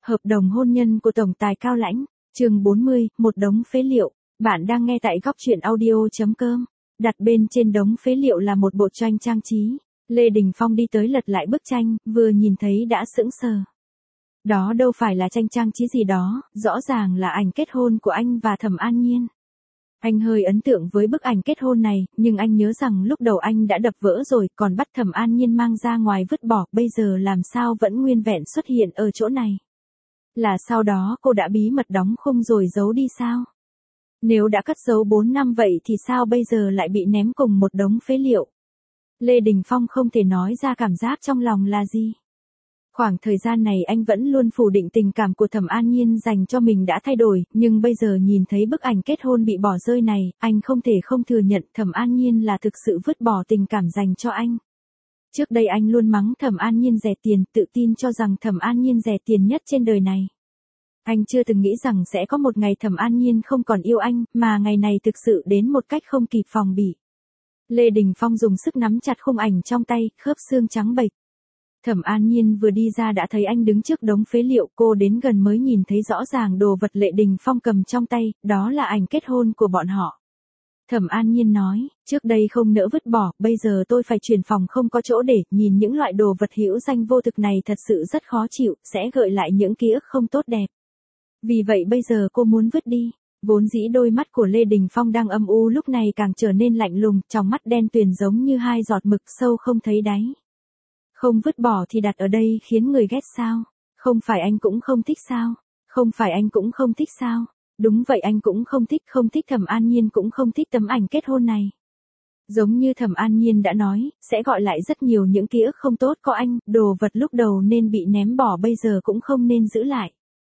Hợp đồng hôn nhân của Tổng tài Cao Lãnh, chương 40, một đống phế liệu. Bạn đang nghe tại góc truyện audio.com. Đặt bên trên đống phế liệu là một bộ tranh trang trí. Lê Đình Phong đi tới lật lại bức tranh, vừa nhìn thấy đã sững sờ. Đó đâu phải là tranh trang trí gì đó, rõ ràng là ảnh kết hôn của anh và Thẩm An Nhiên. Anh hơi ấn tượng với bức ảnh kết hôn này, nhưng anh nhớ rằng lúc đầu anh đã đập vỡ rồi, còn bắt Thẩm An Nhiên mang ra ngoài vứt bỏ, bây giờ làm sao vẫn nguyên vẹn xuất hiện ở chỗ này. Là sau đó cô đã bí mật đóng khung rồi giấu đi sao? Nếu đã cất giấu 4 năm vậy thì sao bây giờ lại bị ném cùng một đống phế liệu? Lê Đình Phong không thể nói ra cảm giác trong lòng là gì. Khoảng thời gian này anh vẫn luôn phủ định tình cảm của Thẩm An Nhiên dành cho mình đã thay đổi, nhưng bây giờ nhìn thấy bức ảnh kết hôn bị bỏ rơi này, anh không thể không thừa nhận Thẩm An Nhiên là thực sự vứt bỏ tình cảm dành cho anh. Trước đây anh luôn mắng Thẩm An Nhiên rẻ tiền, tự tin cho rằng Thẩm An Nhiên rẻ tiền nhất trên đời này. Anh chưa từng nghĩ rằng sẽ có một ngày Thẩm An Nhiên không còn yêu anh, mà ngày này thực sự đến một cách không kịp phòng bị. Lê Đình Phong dùng sức nắm chặt khung ảnh trong tay, khớp xương trắng bệch. Thẩm An Nhiên vừa đi ra đã thấy anh đứng trước đống phế liệu, cô đến gần mới nhìn thấy rõ ràng đồ vật Lê Đình Phong cầm trong tay, đó là ảnh kết hôn của bọn họ. Thẩm An Nhiên nói, trước đây không nỡ vứt bỏ, bây giờ tôi phải chuyển phòng không có chỗ để, nhìn những loại đồ vật hữu danh vô thực này thật sự rất khó chịu, sẽ gợi lại những ký ức không tốt đẹp. Vì vậy bây giờ cô muốn vứt đi. Vốn dĩ đôi mắt của Lê Đình Phong đang âm u lúc này càng trở nên lạnh lùng, trong mắt đen tuyền giống như hai giọt mực sâu không thấy đáy. Không vứt bỏ thì đặt ở đây khiến người ghét sao? Không phải anh cũng không thích sao? Không phải anh cũng không thích sao? Đúng vậy, anh cũng không thích Thẩm An Nhiên cũng không thích tấm ảnh kết hôn này. Giống như Thẩm An Nhiên đã nói, sẽ gọi lại rất nhiều những ký ức không tốt có anh, đồ vật lúc đầu nên bị ném bỏ bây giờ cũng không nên giữ lại.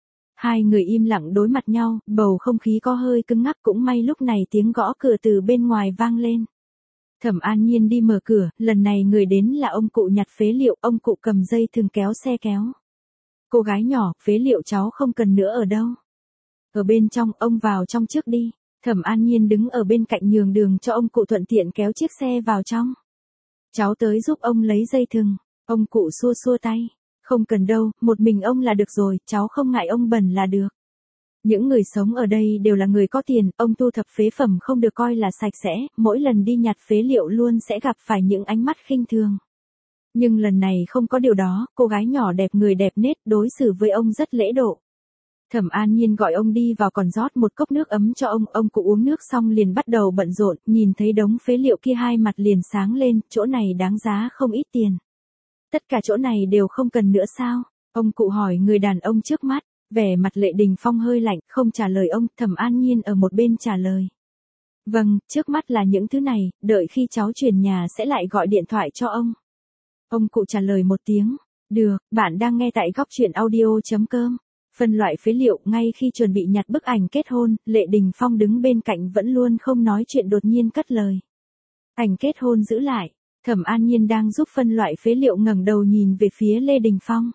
Hai người im lặng đối mặt nhau, bầu không khí có hơi cứng ngắc, cũng may lúc này tiếng gõ cửa từ bên ngoài vang lên. Thẩm An Nhiên đi mở cửa, lần này người đến là ông cụ nhặt phế liệu, ông cụ cầm dây thừng kéo xe kéo. Cô gái nhỏ, phế liệu cháu không cần nữa ở đâu? Ở bên trong, ông vào trong trước đi. Thẩm An Nhiên đứng ở bên cạnh nhường đường cho ông cụ thuận tiện kéo chiếc xe vào trong. Cháu tới giúp ông lấy dây thừng. Ông cụ xua xua tay. Không cần đâu, một mình ông là được rồi, cháu không ngại ông bẩn là được. Những người sống ở đây đều là người có tiền, ông thu thập phế phẩm không được coi là sạch sẽ, mỗi lần đi nhặt phế liệu luôn sẽ gặp phải những ánh mắt khinh thường. Nhưng lần này không có điều đó, cô gái nhỏ đẹp người đẹp nết đối xử với ông rất lễ độ. Thẩm An Nhiên gọi ông đi vào còn rót một cốc nước ấm cho ông cụ uống nước xong liền bắt đầu bận rộn, nhìn thấy đống phế liệu kia hai mặt liền sáng lên, chỗ này đáng giá không ít tiền. Tất cả chỗ này đều không cần nữa sao? Ông cụ hỏi người đàn ông trước mắt, vẻ mặt Lê Đình Phong hơi lạnh, không trả lời ông, Thẩm An Nhiên ở một bên trả lời. Vâng, trước mắt là những thứ này, đợi khi cháu chuyển nhà sẽ lại gọi điện thoại cho ông. Ông cụ trả lời một tiếng, được, bạn đang nghe tại góc truyện audio.com. Phân loại phế liệu, ngay khi chuẩn bị nhặt bức ảnh kết hôn, Lê Đình Phong đứng bên cạnh vẫn luôn không nói chuyện đột nhiên cất lời. Ảnh kết hôn giữ lại. Thẩm An Nhiên đang giúp phân loại phế liệu ngẩng đầu nhìn về phía Lê Đình Phong.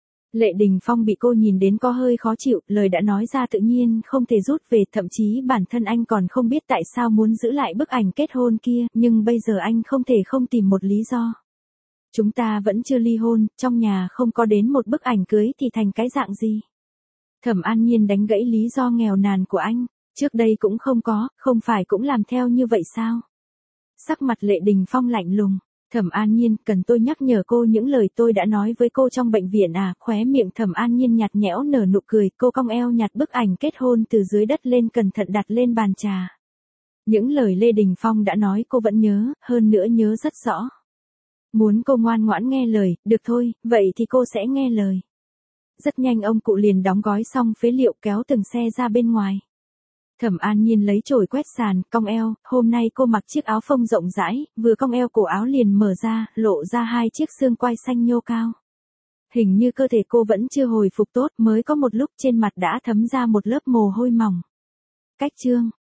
Lê Đình Phong bị cô nhìn đến có hơi khó chịu, lời đã nói ra tự nhiên không thể rút về, thậm chí bản thân anh còn không biết tại sao muốn giữ lại bức ảnh kết hôn kia, nhưng bây giờ anh không thể không tìm một lý do. Chúng ta vẫn chưa ly hôn, trong nhà không có đến một bức ảnh cưới thì thành cái dạng gì? Thẩm An Nhiên đánh gãy lý do nghèo nàn của anh, trước đây cũng không có, không phải cũng làm theo như vậy sao? Sắc mặt Lê Đình Phong lạnh lùng. Thẩm An Nhiên, cần tôi nhắc nhở cô những lời tôi đã nói với cô trong bệnh viện à? Khóe miệng Thẩm An Nhiên nhạt nhẽo nở nụ cười, cô cong eo nhặt bức ảnh kết hôn từ dưới đất lên cẩn thận đặt lên bàn trà. Những lời Lê Đình Phong đã nói cô vẫn nhớ, hơn nữa nhớ rất rõ. Muốn cô ngoan ngoãn nghe lời, được thôi, vậy thì cô sẽ nghe lời. Rất nhanh ông cụ liền đóng gói xong phế liệu kéo từng xe ra bên ngoài. Thẩm An Nhiên lấy chổi quét sàn, cong eo, hôm nay cô mặc chiếc áo phông rộng rãi, vừa cong eo cổ áo liền mở ra, lộ ra hai chiếc xương quai xanh nhô cao. Hình như cơ thể cô vẫn chưa hồi phục tốt, mới có một lúc trên mặt đã thấm ra một lớp mồ hôi mỏng. Cách chương